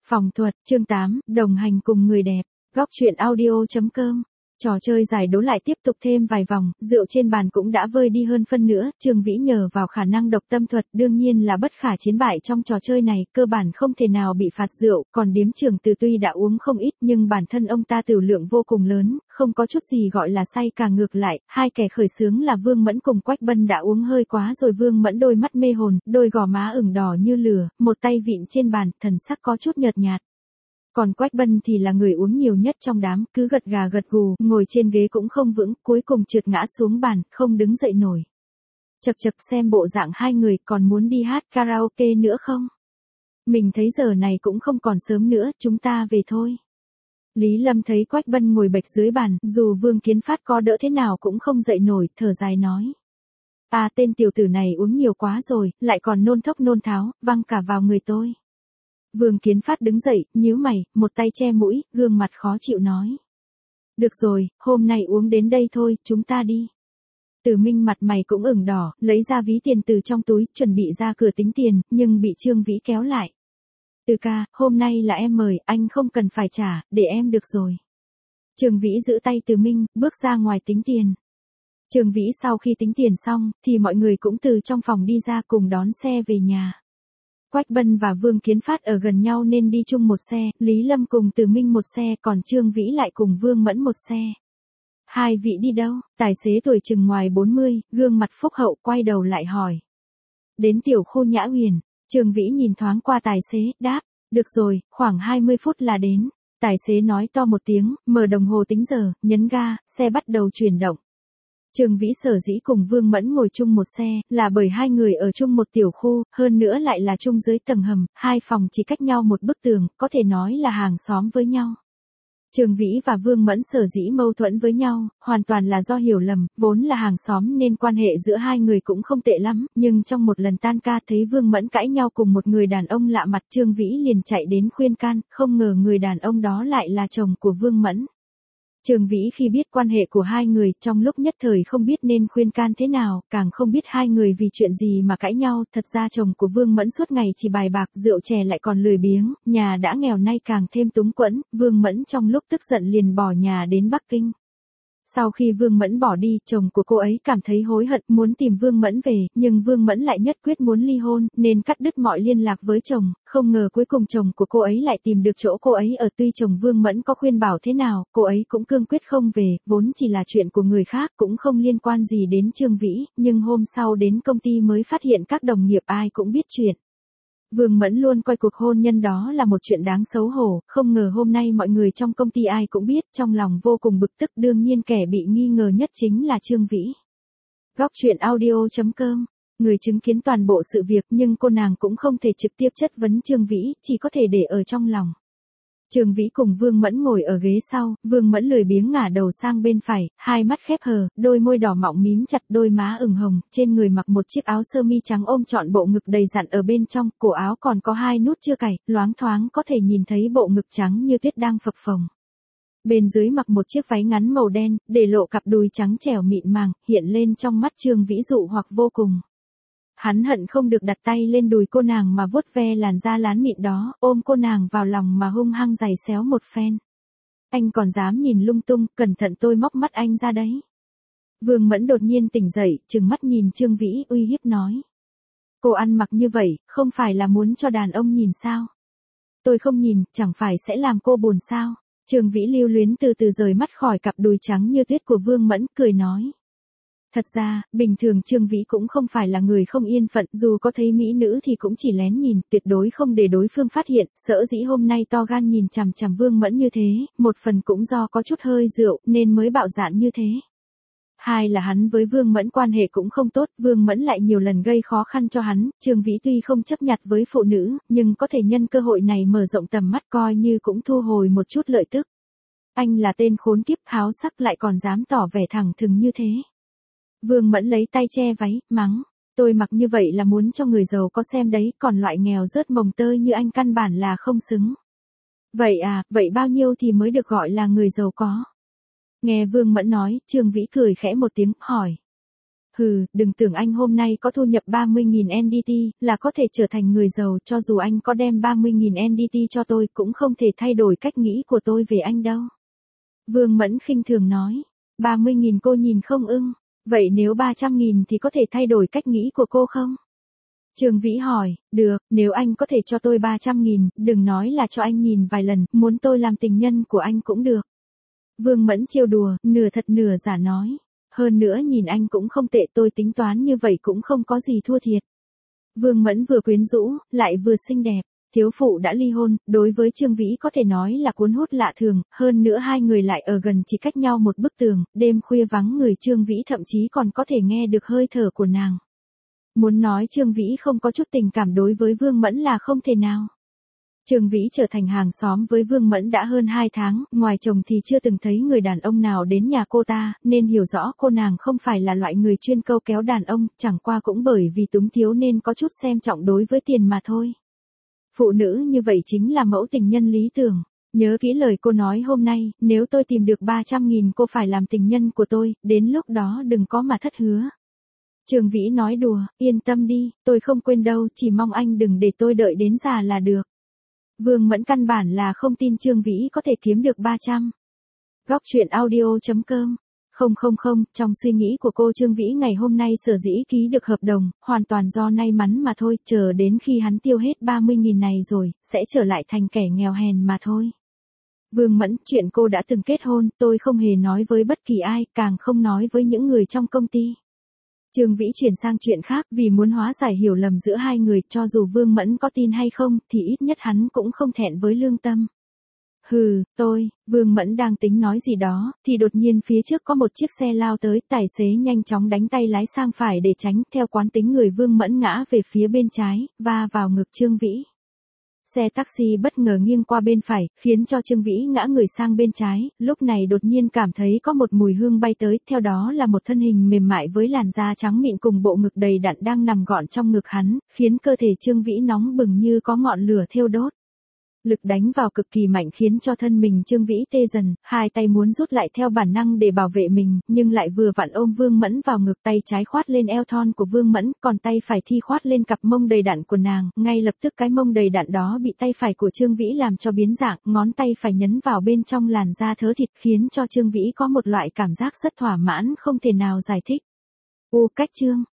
Phòng thuật, chương 8, đồng hành cùng người đẹp. Góc truyện audio.com. Trò chơi giải đố lại tiếp tục thêm vài vòng, rượu trên bàn cũng đã vơi đi hơn phân nữa, Trương Vĩ nhờ vào khả năng độc tâm thuật đương nhiên là bất khả chiến bại trong trò chơi này, cơ bản không thể nào bị phạt rượu, còn điếm trưởng Từ tuy đã uống không ít nhưng bản thân ông ta tửu lượng vô cùng lớn, không có chút gì gọi là say, cả ngược lại, hai kẻ khởi xướng là Vương Mẫn cùng Quách Bân đã uống hơi quá rồi. Vương Mẫn đôi mắt mê hồn, đôi gò má ửng đỏ như lửa, một tay vịn trên bàn, thần sắc có chút nhợt nhạt. Còn Quách Bân thì là người uống nhiều nhất trong đám, cứ gật gà gật gù, ngồi trên ghế cũng không vững, cuối cùng trượt ngã xuống bàn, không đứng dậy nổi. Chậc chậc, xem bộ dạng hai người còn muốn đi hát karaoke nữa không? Mình thấy giờ này cũng không còn sớm nữa, chúng ta về thôi. Lý Lâm thấy Quách Bân ngồi bệt dưới bàn, dù Vương Kiến Phát có đỡ thế nào cũng không dậy nổi, thở dài nói. À, tên tiểu tử này uống nhiều quá rồi, lại còn nôn thốc nôn tháo, văng cả vào người tôi. Vương Kiến Phát đứng dậy, nhíu mày, một tay che mũi, gương mặt khó chịu nói. Được rồi, hôm nay uống đến đây thôi, chúng ta đi. Từ Minh mặt mày cũng ửng đỏ, lấy ra ví tiền từ trong túi, chuẩn bị ra cửa tính tiền, nhưng bị Trương Vĩ kéo lại. Từ ca, hôm nay là em mời, anh không cần phải trả, để em được rồi. Trương Vĩ giữ tay Từ Minh, bước ra ngoài tính tiền. Trương Vĩ sau khi tính tiền xong, thì mọi người cũng từ trong phòng đi ra cùng đón xe về nhà. Quách Bân và Vương Kiến Phát ở gần nhau nên đi chung một xe, Lý Lâm cùng Từ Minh một xe, còn Trương Vĩ lại cùng Vương Mẫn một xe. Hai vị đi đâu? Tài xế tuổi chừng ngoài 40, gương mặt phúc hậu, quay đầu lại hỏi. Đến tiểu khu Nhã Huyền. Trương Vĩ nhìn thoáng qua tài xế, đáp, được rồi, khoảng 20 phút là đến. Tài xế nói to một tiếng, mở đồng hồ tính giờ, nhấn ga, xe bắt đầu chuyển động. Trương Vĩ sở dĩ cùng Vương Mẫn ngồi chung một xe, là bởi hai người ở chung một tiểu khu, hơn nữa lại là chung dưới tầng hầm, hai phòng chỉ cách nhau một bức tường, có thể nói là hàng xóm với nhau. Trương Vĩ và Vương Mẫn sở dĩ mâu thuẫn với nhau, hoàn toàn là do hiểu lầm, vốn là hàng xóm nên quan hệ giữa hai người cũng không tệ lắm, nhưng trong một lần tan ca thấy Vương Mẫn cãi nhau cùng một người đàn ông lạ mặt, Trương Vĩ liền chạy đến khuyên can, không ngờ người đàn ông đó lại là chồng của Vương Mẫn. Trương Vĩ khi biết quan hệ của hai người, trong lúc nhất thời không biết nên khuyên can thế nào, càng không biết hai người vì chuyện gì mà cãi nhau, thật ra chồng của Vương Mẫn suốt ngày chỉ bài bạc, rượu chè lại còn lười biếng, nhà đã nghèo nay càng thêm túng quẫn, Vương Mẫn trong lúc tức giận liền bỏ nhà đến Bắc Kinh. Sau khi Vương Mẫn bỏ đi, chồng của cô ấy cảm thấy hối hận, muốn tìm Vương Mẫn về, nhưng Vương Mẫn lại nhất quyết muốn ly hôn, nên cắt đứt mọi liên lạc với chồng, không ngờ cuối cùng chồng của cô ấy lại tìm được chỗ cô ấy ở, tuy chồng Vương Mẫn có khuyên bảo thế nào, cô ấy cũng cương quyết không về, vốn chỉ là chuyện của người khác, cũng không liên quan gì đến Trương Vĩ, nhưng hôm sau đến công ty mới phát hiện các đồng nghiệp ai cũng biết chuyện. Vương Mẫn luôn coi cuộc hôn nhân đó là một chuyện đáng xấu hổ, không ngờ hôm nay mọi người trong công ty ai cũng biết, trong lòng vô cùng bực tức, đương nhiên kẻ bị nghi ngờ nhất chính là Trương Vĩ. Góc truyện audio.com. Người chứng kiến toàn bộ sự việc nhưng cô nàng cũng không thể trực tiếp chất vấn Trương Vĩ, chỉ có thể để ở trong lòng. Trương Vĩ cùng Vương Mẫn ngồi ở ghế sau, Vương Mẫn lười biếng ngả đầu sang bên phải, hai mắt khép hờ, đôi môi đỏ mọng mím chặt, đôi má ửng hồng, trên người mặc một chiếc áo sơ mi trắng ôm trọn bộ ngực đầy dặn ở bên trong, cổ áo còn có hai nút chưa cài, loáng thoáng có thể nhìn thấy bộ ngực trắng như tuyết đang phập phồng. Bên dưới mặc một chiếc váy ngắn màu đen, để lộ cặp đùi trắng trẻo mịn màng, hiện lên trong mắt Trương Vĩ dụ hoặc vô cùng. Hắn hận không được đặt tay lên đùi cô nàng mà vuốt ve làn da lán mịn đó, ôm cô nàng vào lòng mà hung hăng giày xéo một phen. Anh còn dám nhìn lung tung, cẩn thận tôi móc mắt anh ra đấy. Vương Mẫn đột nhiên tỉnh dậy, trừng mắt nhìn Trương Vĩ uy hiếp nói. Cô ăn mặc như vậy, không phải là muốn cho đàn ông nhìn sao? Tôi không nhìn, chẳng phải sẽ làm cô buồn sao? Trương Vĩ lưu luyến từ từ rời mắt khỏi cặp đùi trắng như tuyết của Vương Mẫn, cười nói. Thật ra, bình thường Trương Vĩ cũng không phải là người không yên phận, dù có thấy mỹ nữ thì cũng chỉ lén nhìn, tuyệt đối không để đối phương phát hiện, sở dĩ hôm nay to gan nhìn chằm chằm Vương Mẫn như thế, một phần cũng do có chút hơi rượu, nên mới bạo dạn như thế. Hai là hắn với Vương Mẫn quan hệ cũng không tốt, Vương Mẫn lại nhiều lần gây khó khăn cho hắn, Trương Vĩ tuy không chấp nhặt với phụ nữ, nhưng có thể nhân cơ hội này mở rộng tầm mắt coi như cũng thu hồi một chút lợi tức. Anh là tên khốn kiếp háo sắc lại còn dám tỏ vẻ thẳng thừng như thế. Vương Mẫn lấy tay che váy, mắng, tôi mặc như vậy là muốn cho người giàu có xem đấy, còn loại nghèo rớt mồng tơi như anh căn bản là không xứng. Vậy à, vậy bao nhiêu thì mới được gọi là người giàu có? Nghe Vương Mẫn nói, Trương Vĩ cười khẽ một tiếng, hỏi. Hừ, đừng tưởng anh hôm nay có thu nhập 30.000 NDT, là có thể trở thành người giàu, cho dù anh có đem 30.000 NDT cho tôi cũng không thể thay đổi cách nghĩ của tôi về anh đâu. Vương Mẫn khinh thường nói, 30.000 cô nhìn không ưng, vậy nếu 300.000 thì có thể thay đổi cách nghĩ của cô không? Trương Vĩ hỏi, được, nếu anh có thể cho tôi 300.000, đừng nói là cho anh nhìn vài lần, muốn tôi làm tình nhân của anh cũng được. Vương Mẫn trêu đùa, nửa thật nửa giả nói. Hơn nữa nhìn anh cũng không tệ, tôi tính toán như vậy cũng không có gì thua thiệt. Vương Mẫn vừa quyến rũ, lại vừa xinh đẹp. Thiếu phụ đã ly hôn, đối với Trương Vĩ có thể nói là cuốn hút lạ thường, hơn nữa hai người lại ở gần chỉ cách nhau một bức tường, đêm khuya vắng người Trương Vĩ thậm chí còn có thể nghe được hơi thở của nàng. Muốn nói Trương Vĩ không có chút tình cảm đối với Vương Mẫn là không thể nào. Trương Vĩ trở thành hàng xóm với Vương Mẫn đã hơn 2 tháng, ngoài chồng thì chưa từng thấy người đàn ông nào đến nhà cô ta, nên hiểu rõ cô nàng không phải là loại người chuyên câu kéo đàn ông, chẳng qua cũng bởi vì túng thiếu nên có chút xem trọng đối với tiền mà thôi. Phụ nữ như vậy chính là mẫu tình nhân lý tưởng. Nhớ kỹ lời cô nói hôm nay, nếu tôi tìm được 300.000 cô phải làm tình nhân của tôi, đến lúc đó đừng có mà thất hứa. Trương Vĩ nói đùa, yên tâm đi, tôi không quên đâu, chỉ mong anh đừng để tôi đợi đến già là được. Vương Mẫn căn bản là không tin Trương Vĩ có thể kiếm được 300. Góc truyện audio.com. Không, trong suy nghĩ của cô Trương Vĩ ngày hôm nay sở dĩ ký được hợp đồng, hoàn toàn do may mắn mà thôi, chờ đến khi hắn tiêu hết 30.000 này rồi, sẽ trở lại thành kẻ nghèo hèn mà thôi. Vương Mẫn, chuyện cô đã từng kết hôn, tôi không hề nói với bất kỳ ai, càng không nói với những người trong công ty. Trương Vĩ chuyển sang chuyện khác, vì muốn hóa giải hiểu lầm giữa hai người, cho dù Vương Mẫn có tin hay không, thì ít nhất hắn cũng không thẹn với lương tâm. Hừ, Vương Mẫn đang tính nói gì đó, thì đột nhiên phía trước có một chiếc xe lao tới, tài xế nhanh chóng đánh tay lái sang phải để tránh, theo quán tính người Vương Mẫn ngã về phía bên trái, và vào ngực Trương Vĩ. Xe taxi bất ngờ nghiêng qua bên phải, khiến cho Trương Vĩ ngã người sang bên trái, lúc này đột nhiên cảm thấy có một mùi hương bay tới, theo đó là một thân hình mềm mại với làn da trắng mịn cùng bộ ngực đầy đặn đang nằm gọn trong ngực hắn, khiến cơ thể Trương Vĩ nóng bừng như có ngọn lửa thiêu đốt. Lực đánh vào cực kỳ mạnh khiến cho thân mình Trương Vĩ tê dần, hai tay muốn rút lại theo bản năng để bảo vệ mình, nhưng lại vừa vặn ôm Vương Mẫn vào ngực, tay trái khoát lên eo thon của Vương Mẫn, còn tay phải thi khoát lên cặp mông đầy đặn của nàng, ngay lập tức cái mông đầy đặn đó bị tay phải của Trương Vĩ làm cho biến dạng, ngón tay phải nhấn vào bên trong làn da thớ thịt khiến cho Trương Vĩ có một loại cảm giác rất thỏa mãn không thể nào giải thích. Cách Trương